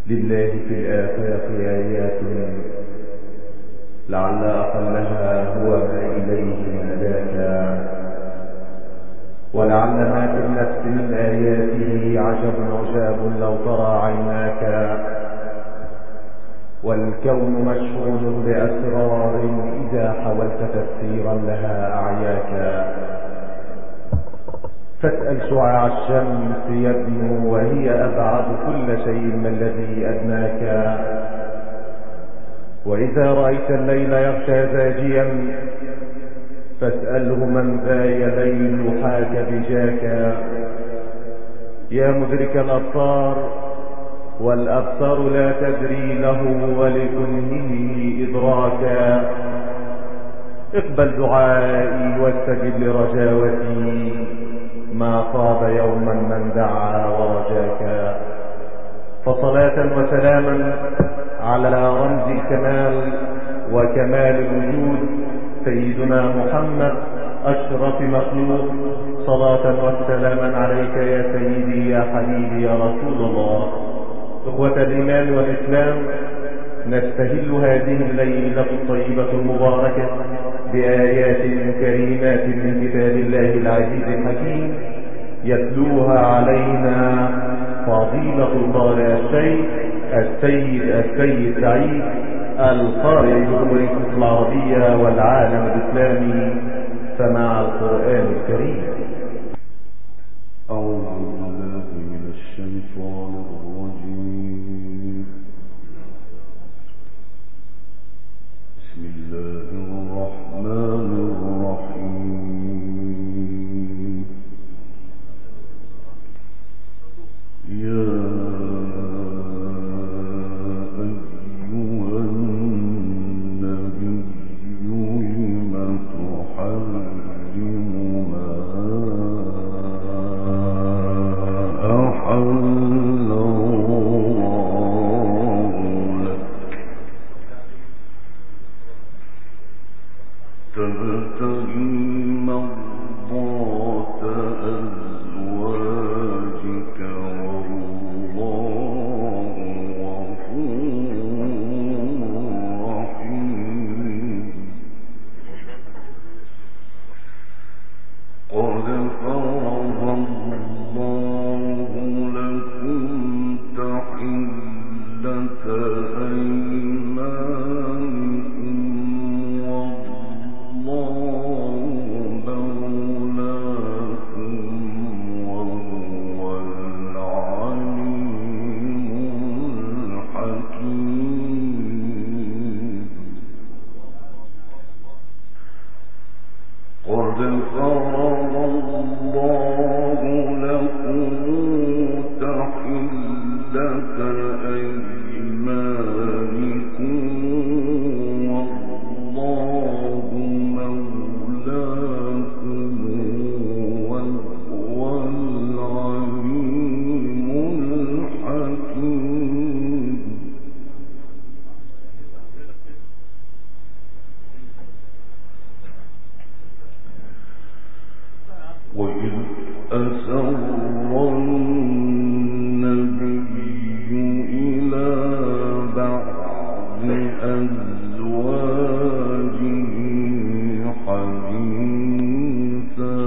لله في الآفاق آيات لعل أقلها هو ما إليه ناداك، ولعل ما في النفس من آياته عجب عجاب لو ترى عيناك، والكون مشحون بأسرار إذا حاولت تفسيرا لها أعياك. فاسأل شعاع الشمس يبنو وهي أبعد كل شيء ما الذي أدناك، وإذا رأيت الليل يغشى زاجيا فاسأله من ذا يليل حاك بجاك. يا مدرك الأبصار والأبصار لا تدري له ولكنه إدراكا، اقبل دعائي واستجب لرجاوتي، ما خاب يوما من دعا ورجاك. فصلاة وسلاما على رمز الكمال وكمال الوجود سيدنا محمد أشرف مخلوق، صلاة وسلاما عليك يا سيدي يا حبيبي يا رسول الله. إخوة الإيمان والإسلام، نستهل هذه الليلة الطيبة المباركة بآيات كريمات من كتاب الله العزيز الحكيم، يتلوها علينا فضيلة القارئ الشيخ السيد سعيد القارئ بجمهورية مصر العربية والعالم الإسلامي، سماع القرآن الكريم. أعوذ بالله من الشيطان الرجيم. بسم الله الرحمن الرحيم. يا أيها النبي لم تحرم ما أحل الله لك تبتغي مرضات أزواجك والله غفور رحيم. قد فرض الله لكم تحلة أيمانكم والله مولاكم وهو العليم الحكيم. قد فرض الله لكم تحلة أيمانكم والله مولاكم وهو العليم الحكيم. وإذ أسر النبي إلى بعض أزواجه حديثا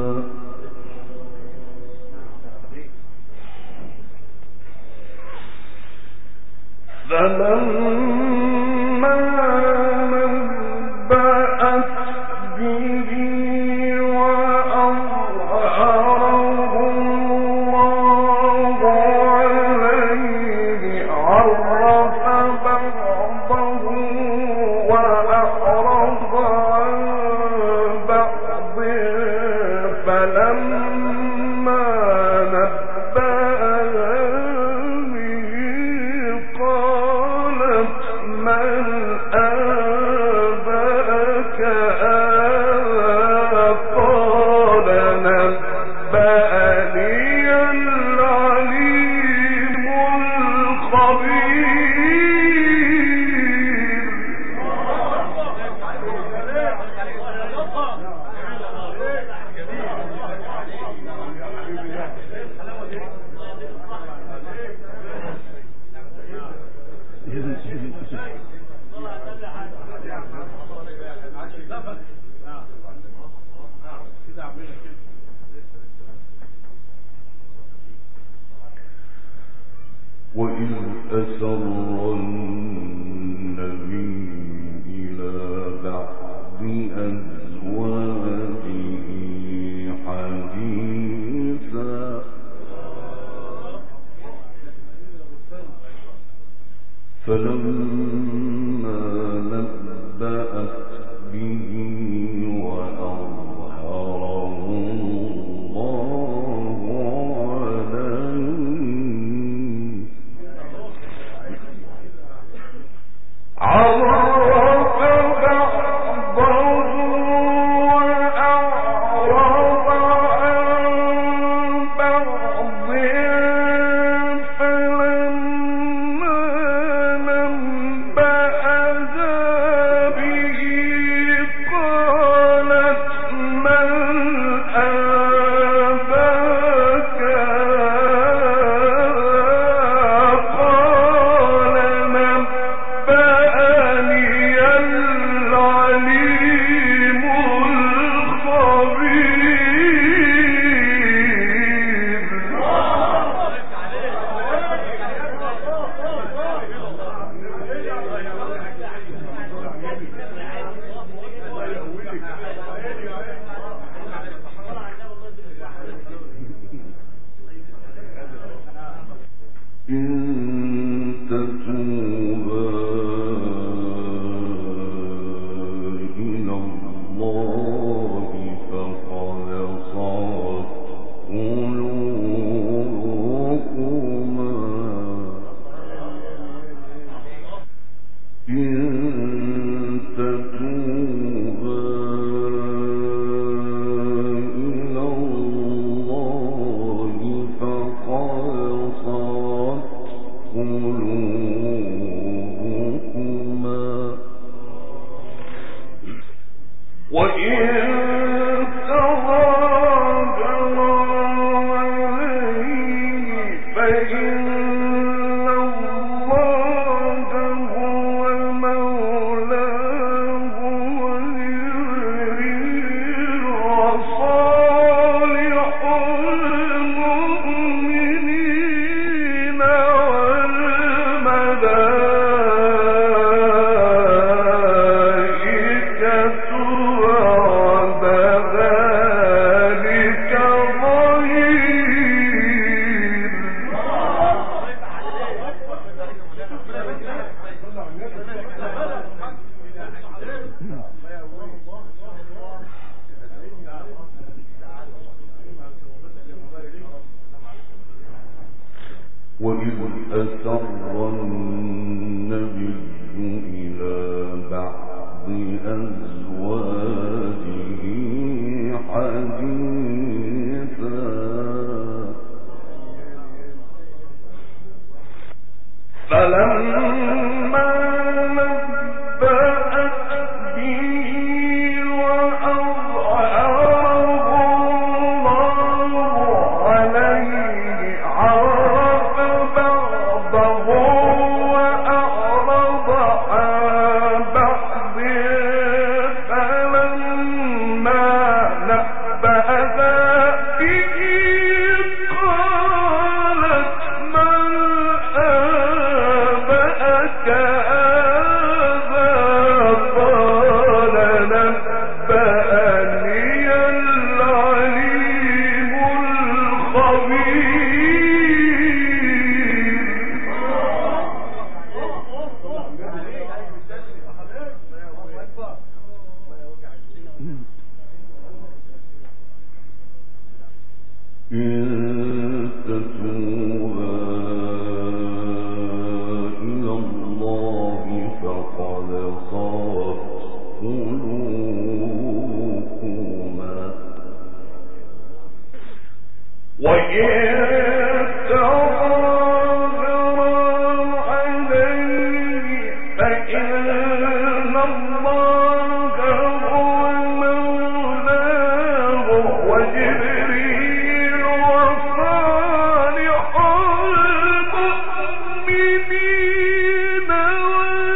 فلما نبأت به وأظهره الله عليه عرف بعضه وأعرض عن بعض، فلما نبأها به قالت وإذ أسر النبي إلى بعض أزواجه حديثا فلما نبأت به وأظهره الله عرف بعضه وأعرض عن بعض فلما نبأها به قالت من أنبأك قال نبأني العليم الخبير. إن تتوبا إلى الله فقد صغت قلوبكما إن تتوبا إلى الله فقد صغت قلوبكما وإن تظاهرا عليه فإن الله هو مولاه وجبريل وصالح المؤمنين والملائكة بعد ذلك وإذ أسر النبي إلى بعض أزواجه حديثا فلما نبأت به وأظهره الله عليه عرف بعضه وأعرض عن بعض فلما نبأها به قالت من أنبأك هذا قال نبأني العليم الخبير. إن تتوبا إلى الله فقد صغت قلوبكما وإن تظاهرا عليه فإن الله هو مولاه وجبريل وصالح المؤمنين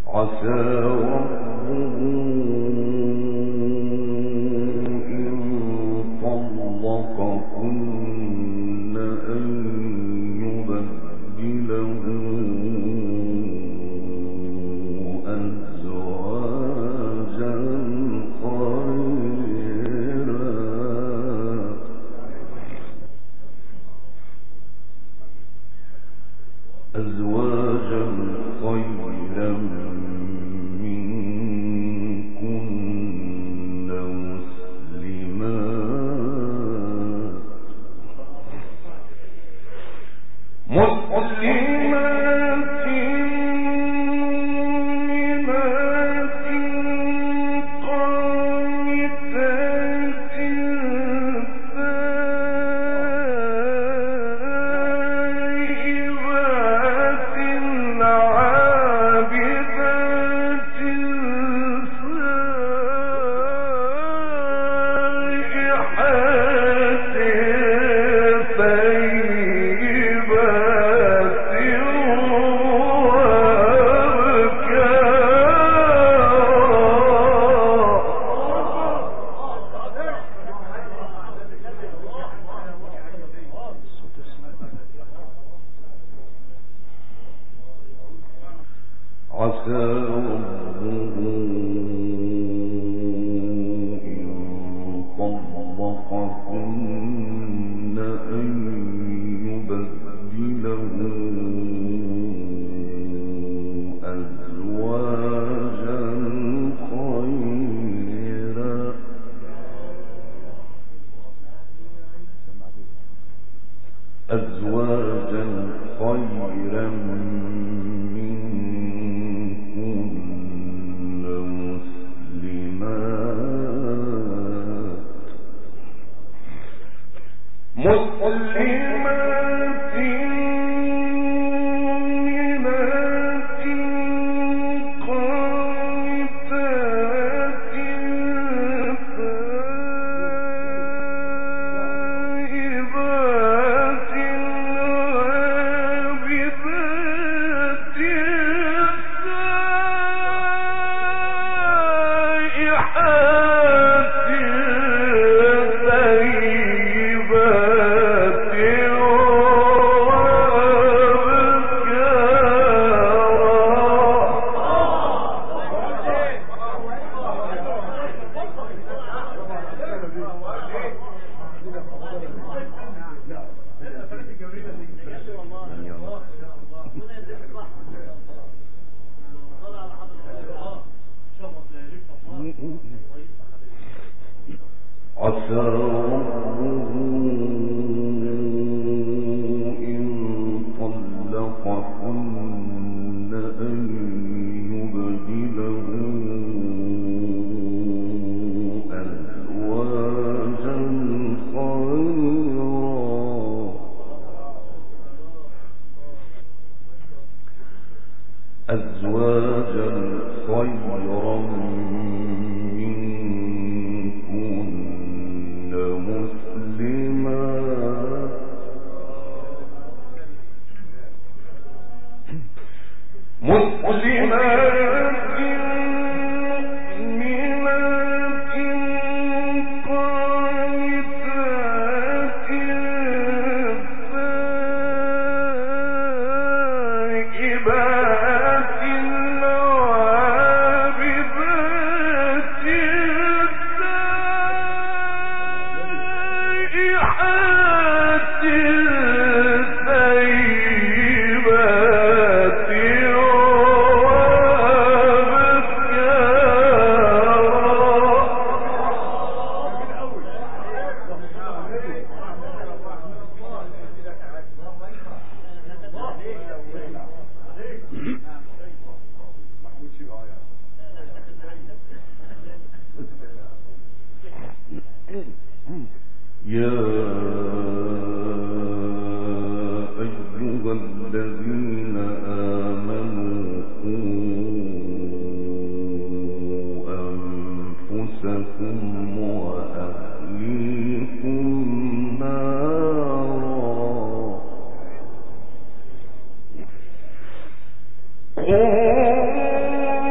قُل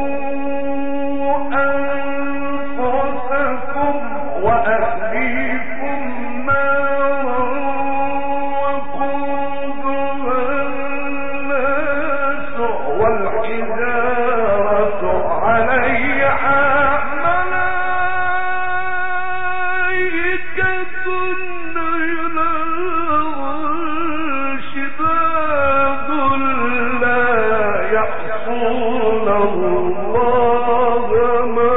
يعصون الله ما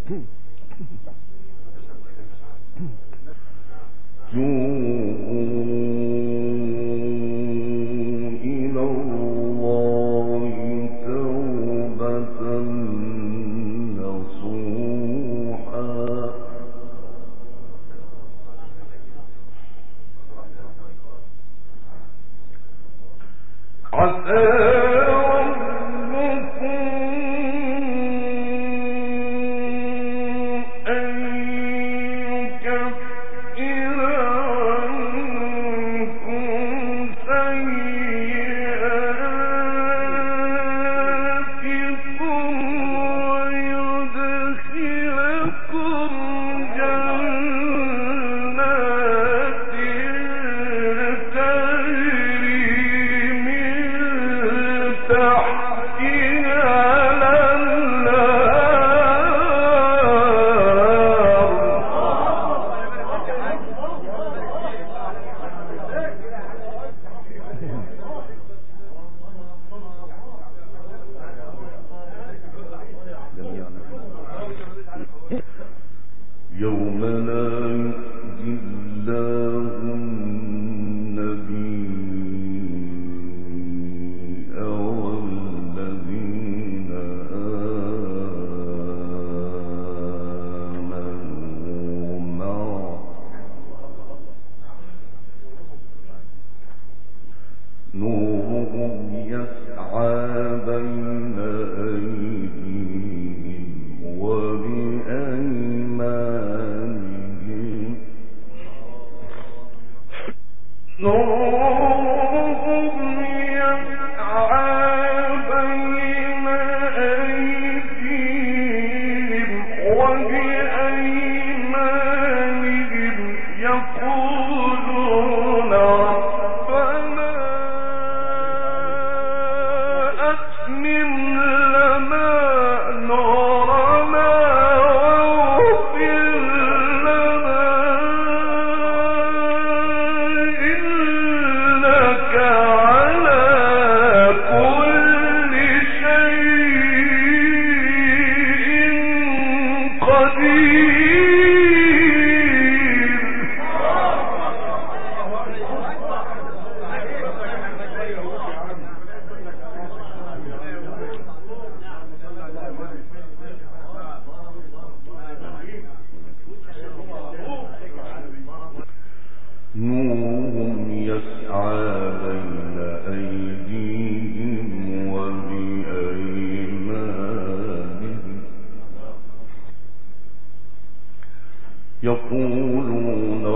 يقولون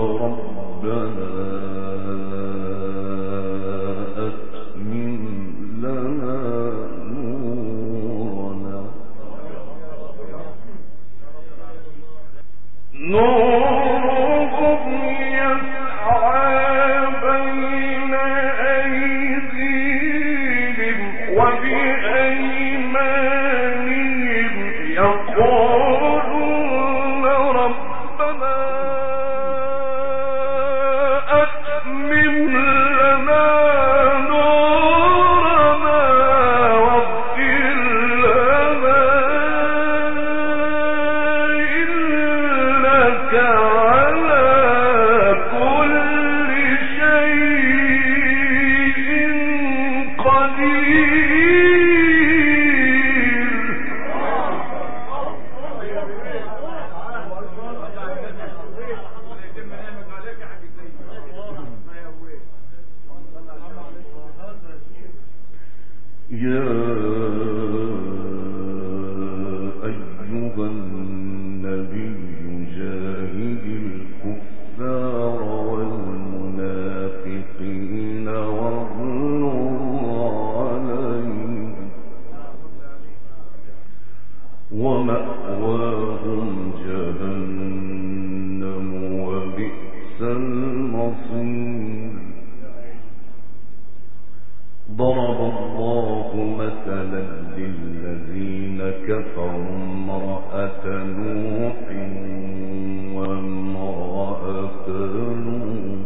ربنا أتمم لنا نورنا نورهم يسعى بين أيديهم وبأيمانهم يقولون ربنا أتمم لنا نورنا واغفر لنا إنك على كل شيء قدير. يا أيها النبي جاهد الكفار والمنافقين واغلظ عليهم ومأواهم جهنم وبئس المصير. ضرب الله مثلا للذين كفروا امرأة نوح وامرأة لوط.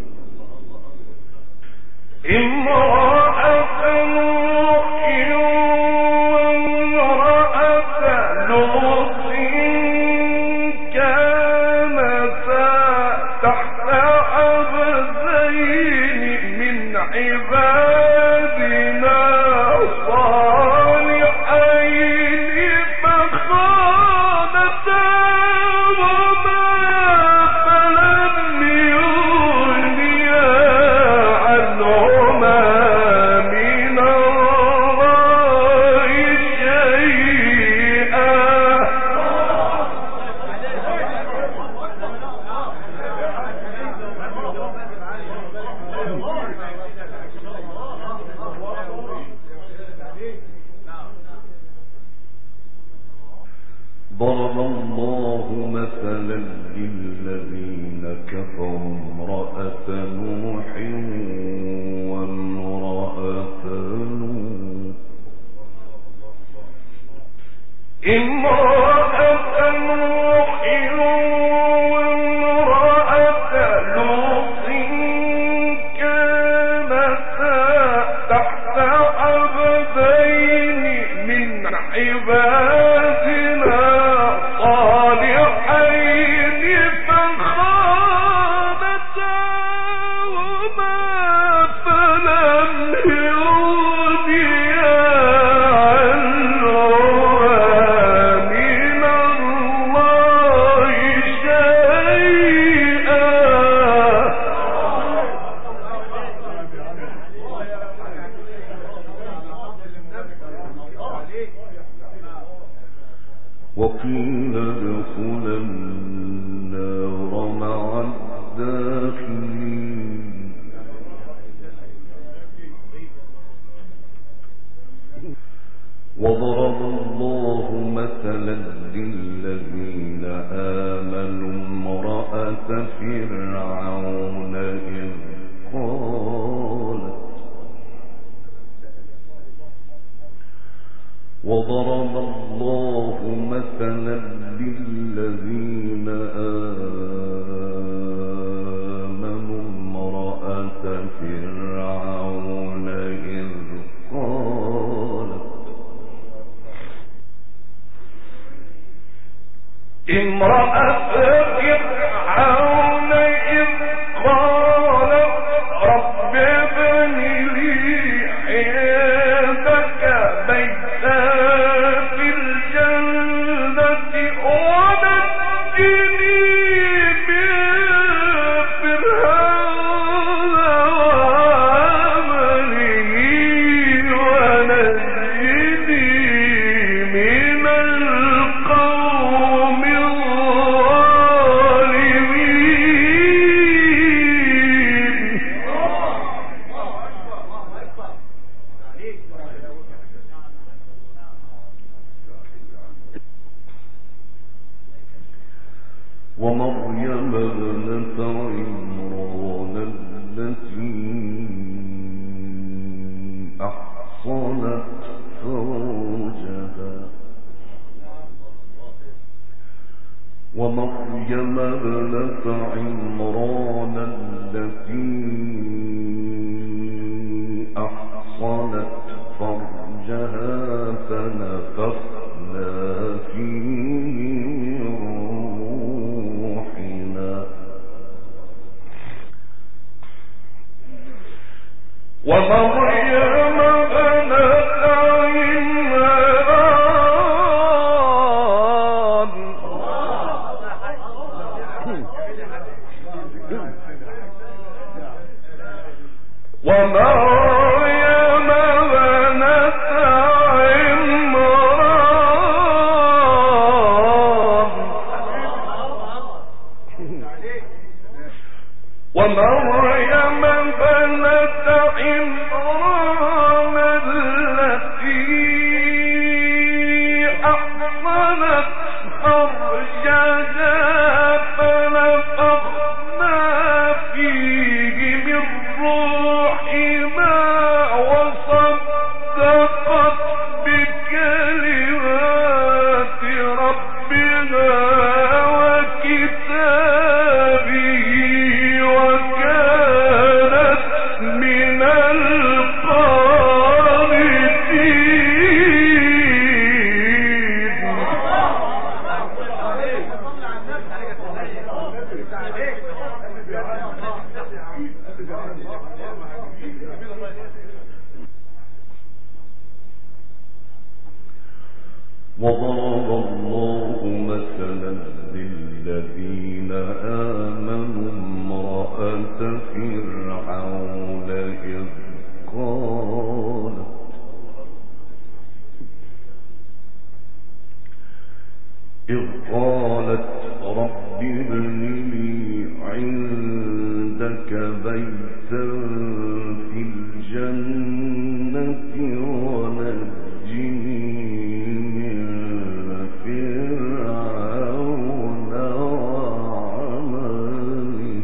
امرأة نوح وامرأة لوط وقيل ادخلا النار مع الداخلين وضرب الله مثلا للذين آمنوا امرأة فرعون إذ قالت وضرب الله مثلا للذين آمنوا امرأة فرعون إذ قالت امرأة فرعون إذ قالت رب ابن لي عندك بيتا في الجنة ونجني من فرعون وعمله ونجني من القوم ومريم ابنة عمران التي أحصنت فرجها ومريم ابنة عمران التي أحصنت فرجها فنفخنا فيه ومريم ابنة عمران ومريم ابنة عمران ومريم ابنة عمران التي أحصنت فرجها فنفخنا فيه من روحنا وصدقت بكلمات ربها وكتابه من وضرب الله مثلا للذين آمنوا امرأة فرعون إذ قالت رب ابن لي عندك بيتا في الجنة ونجني من فرعون وعمله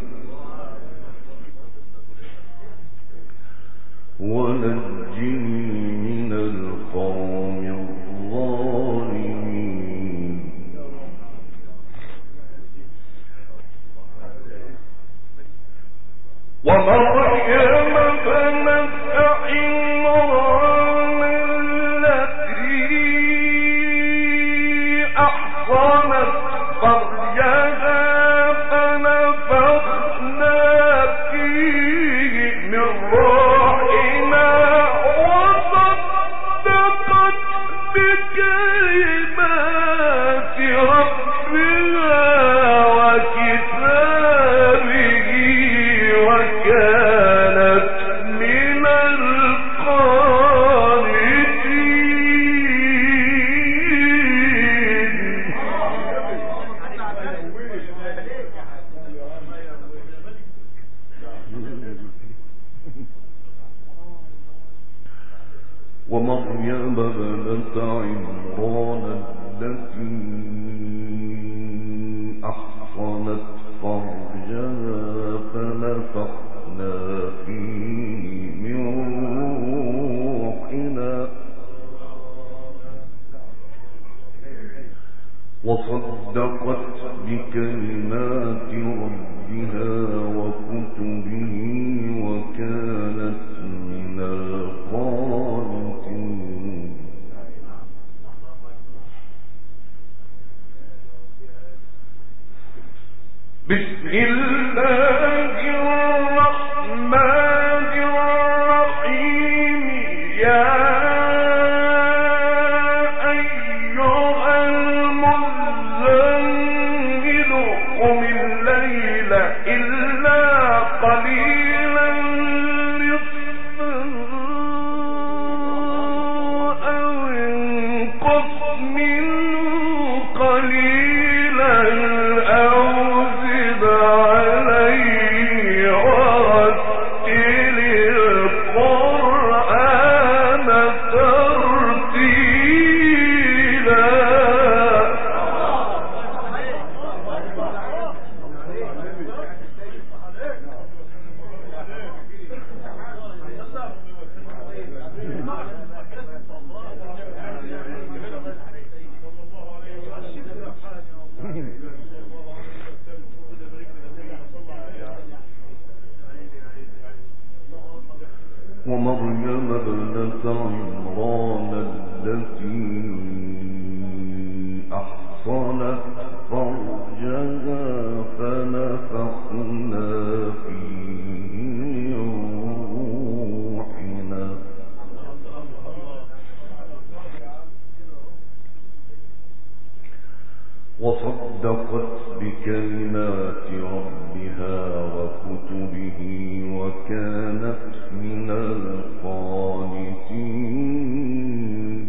ونجني من القوم الظالمين أحصنت فرجها فنفخنا فيه من روحنا وصدقت بكلمات ربها وكتابه وكانت من ومريم ابنة عمران التي أحصنت فرجها فنفخنا فيه من روحنا وصدقت بكلمات ربها وكتبه وكانت من القانتين. بسم الله الرحمن الرحيم. يا أيها المزمل قم الليل إلا قليلا نصفه أو انقص منه قليلا أو زد عليه ورتل القرآن ترتيلا. ومريم ابنة عمران التي أحصنت فرجها فنفخنا فيه من روحنا وصدقت بكلمات ربها وكتبه وكانت من القانتين.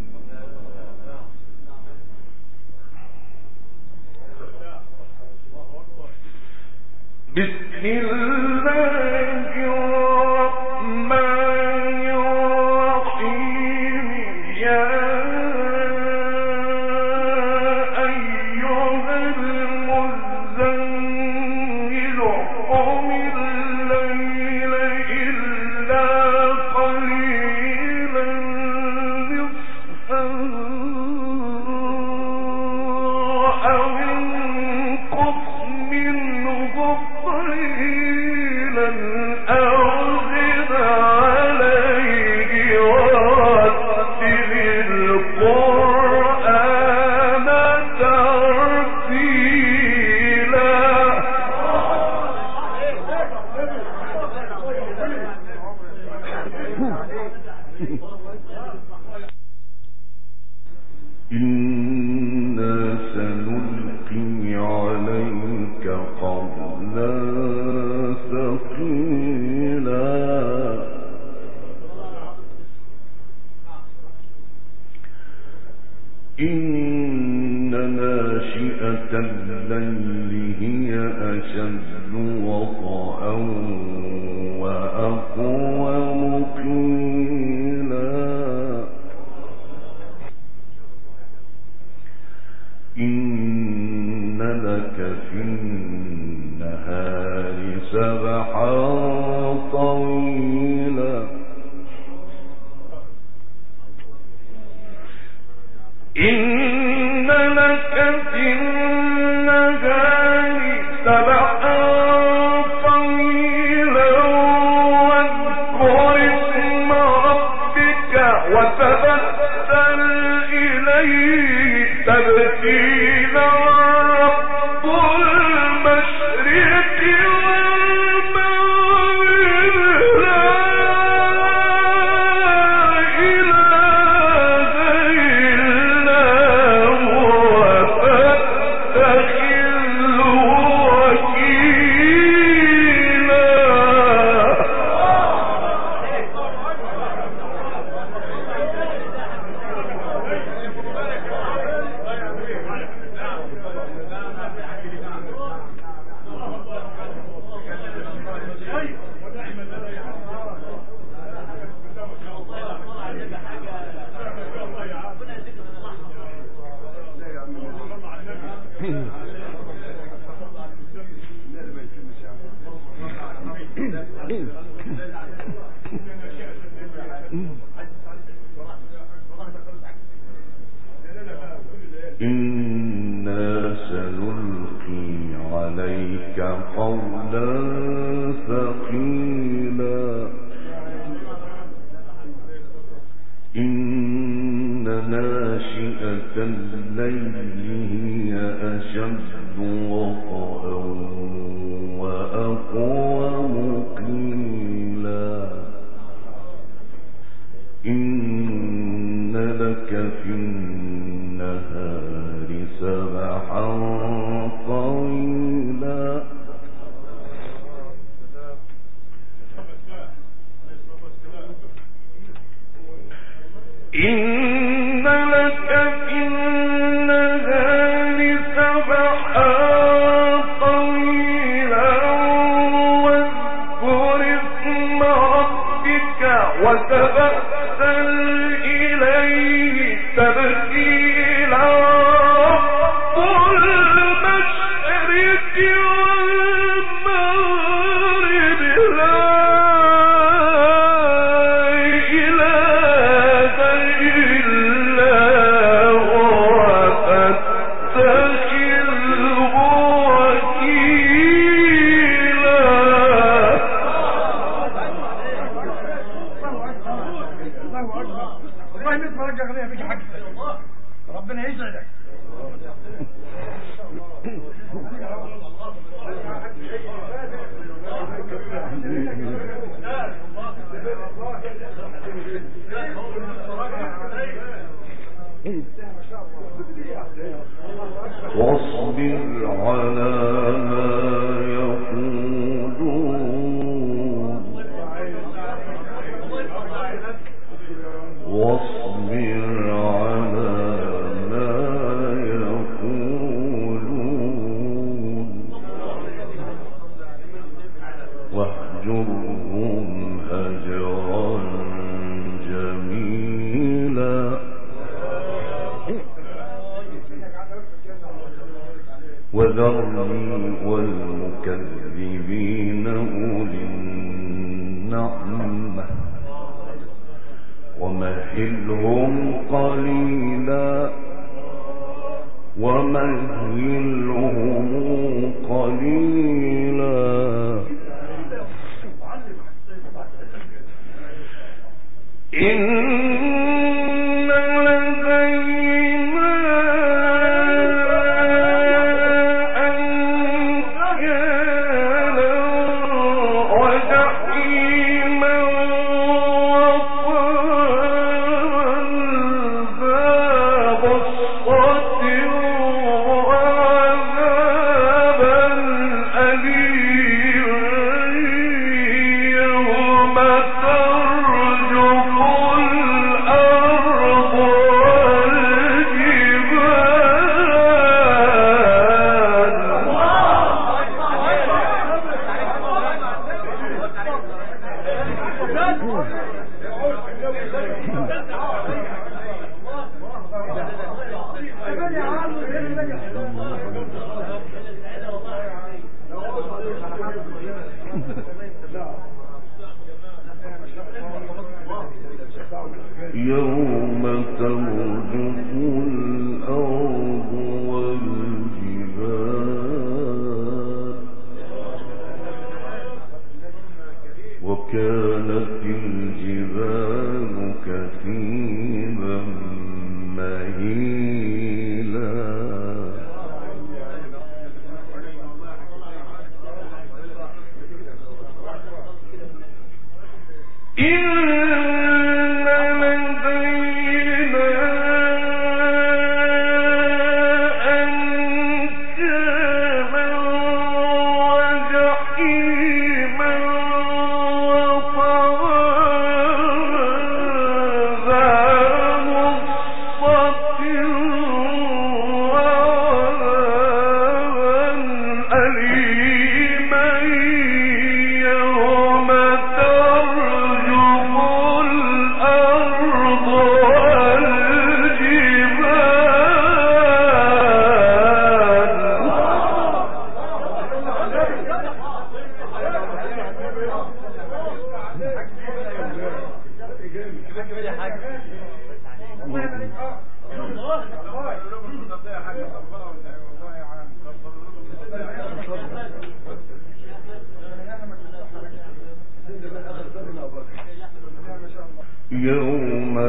بسم الله الرحمن الرحيم. يا أيها المزمل قم الليل إلا قليلا نصفه أو انقص منه قليلا أو زد عليه ورتل القرآن ترتيلا. إنا سنلقي عليك قولا ثقيلا إن ناشئة الليل هي أشد وطئا وأقوم قيلا إن لك في النهار سبحا طويلا إن لك في النهار سبحا طويلا واذكر اسم ربك وتبتل إليه إنا سنلقي عليك قولا ثقيلا إن ناشئة الليل هي أشد وطئا وأقوم قيلا إن لك في النهار سبحا طويلا إن لك في النهار سبحا طويلا واذكر اسم ربك وتبتل إليه تبتيلا رب المشرق والمغرب لا إله إلا هو فاتخذه وكيلا. والله نتفرج أغنية بيجي حق ربنا يسعدك. واصبر على ما يقولون واصبر على ما يقولون واهجرهم هجرا جميلا وذرني والمكذبين أولي النعمة ومهلهم قليلا إن لدينا أنكالا وجحيما وطرا ذا غصة وعذابا أليما يوم ترجف الأرض يوم ترجف الأرض والجبال وكانت الجبال كثيبا مهيلا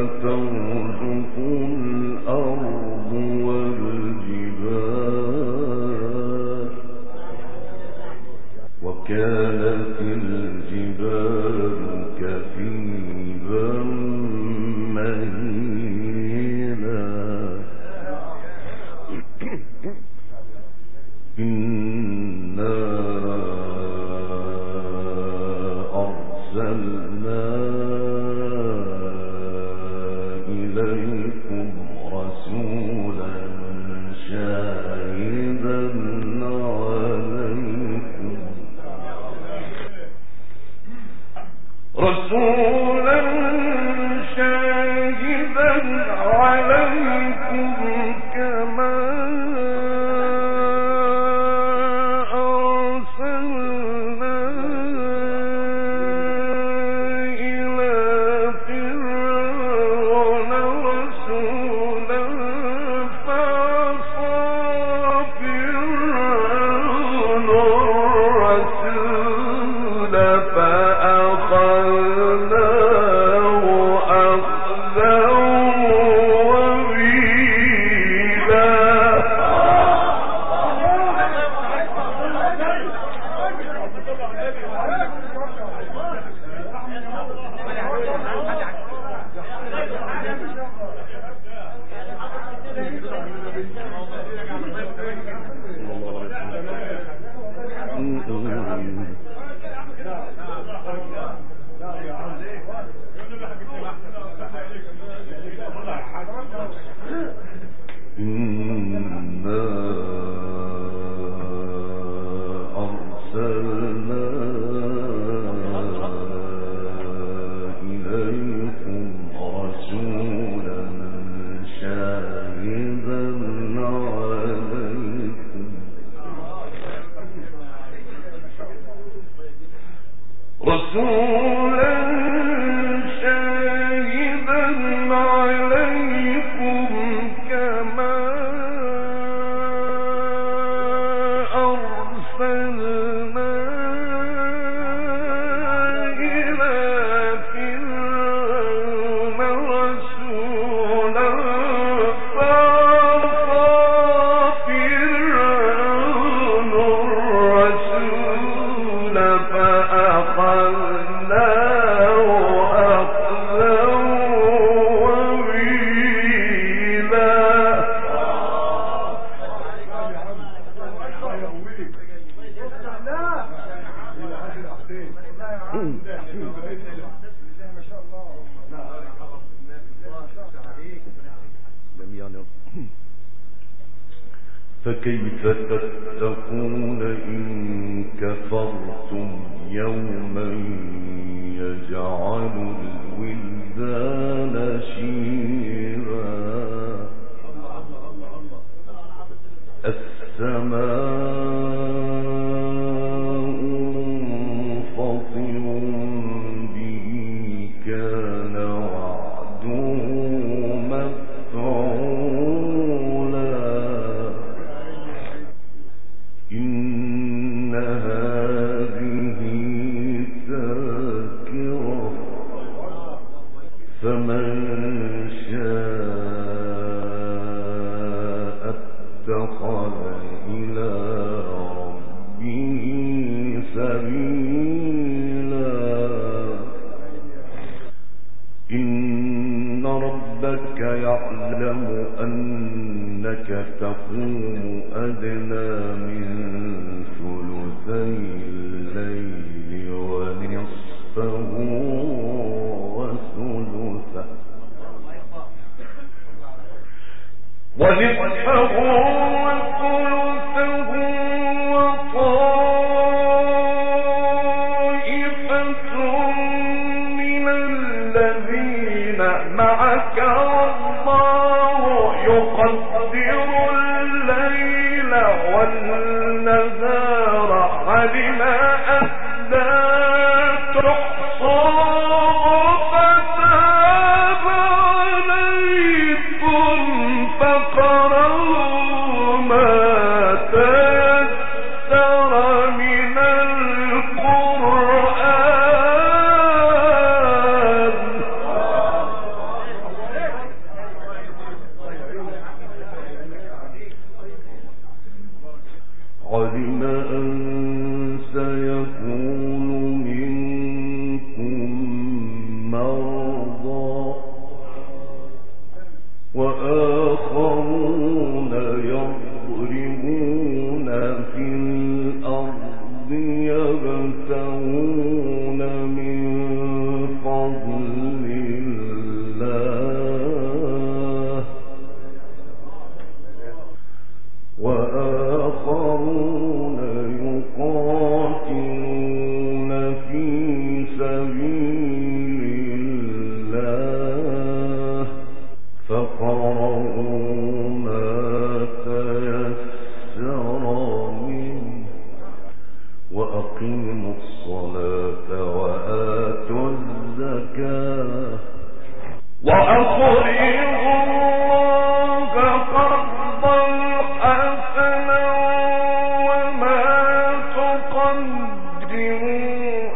ترجف الأرض والجبال وكانت الجبال كثيبا مهيلا إنا أرسلنا إليكم رسولا شاهدا عليكم كما أرسلنا إلى فرعون رسولا فعصى فرعون الرسول فأخذناه أخذا وبيلا إنا أرسلنا إليكم رسولا شاهدا عليكم كما أرسلنا إلى فرعون رسولا فعصى فرعون الرسول فأخذناه أخذا وبيلا فكيف تتقون إن كفرتم يوما يجعل الولدان شيبا السماء منفطر به كان وعده مفعولا إن هذه تذكرة فمن شاء اتخذ إلى ربه سبيلا إن ربك يعلم أنك تقوم أدنى من ثلثي الليل ونصفه وثلثه وطائفة من الذين معك والله يقدر الليل والنهار علم أن لا تحصى فتاب عليكم فقرأوا ما تيسر من القرآن علم أن سيكون منكم مرضى وآخرون يضربون في الأرض يبتغون من فضل الله وآخرون يقاتلون في سبيل الله فقرؤوا ما تيسر منه وأقيموا الصلاة وآتوا الزكاة وأقرضوا الله قرضا حسنا وما تقدموا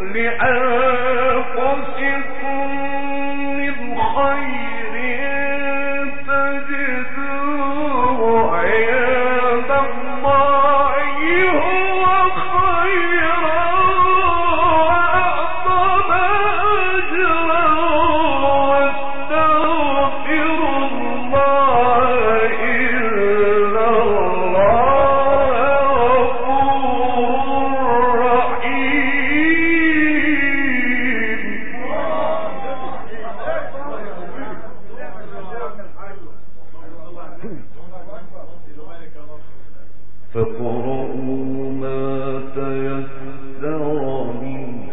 لأنفسكم من خير تجدوه عند الله هو خيرا وأعظم أجرا واستغفروا الله إن الله غفور رحيم. فاقرؤوا ما تيسر منه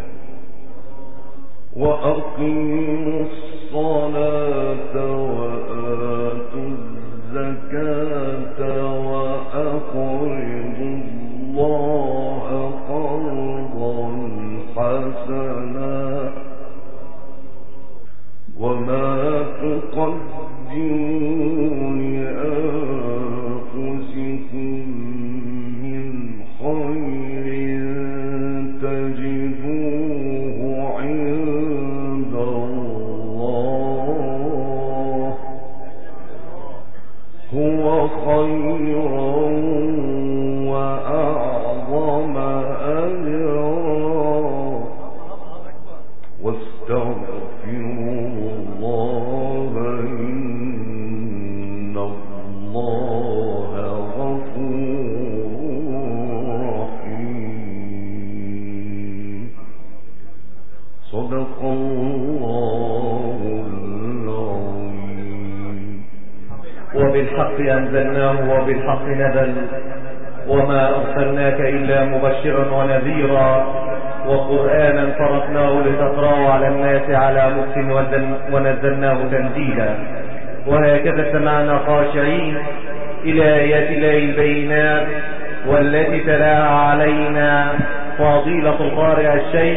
وأقيموا الصلاة وآتوا الزكاة وأقرضوا الله قرضا حسنا وما تقدموا لأنفسكم من خير تجدوه عند الله هو خيرا وأعظم أجرا واستغفروا الله إن الله غفور رحيم. صدق الله العظيم. وبالحق أنزلناه وبالحق نزل وما أرسلناك إلا مبشرا ونذيرا وقرآنا فرقناه لتقرأه على الناس على مكث ونزلناه تنزيلا. وهكذا سمعنا خاشعين إلى آيات الله البينات والتي تلاها علينا فضيلة القارئ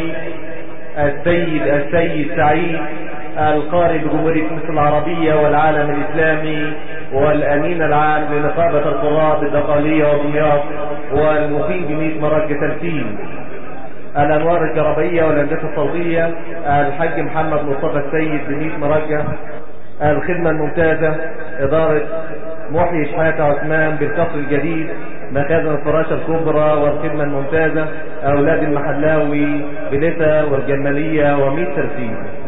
السيد سعيد القارئ بجمهورية مصر العربية والعالم الإسلامي والأمين العام لنقابة القراء بالدقهلية ودمياط والمقيم بميت مرج ترتيب الأنوار الكهربائية والهندسة الصوتية الحاج محمد مصطفى السيد بميت مرجة الخدمة الممتازة إدارة محيي شحاتة عثمان بالكفر الجديد مخازن الفراشة الكبرى والخدمة الممتازة أولاد المحلاوي بلسة والجمالية وميت ترتيب.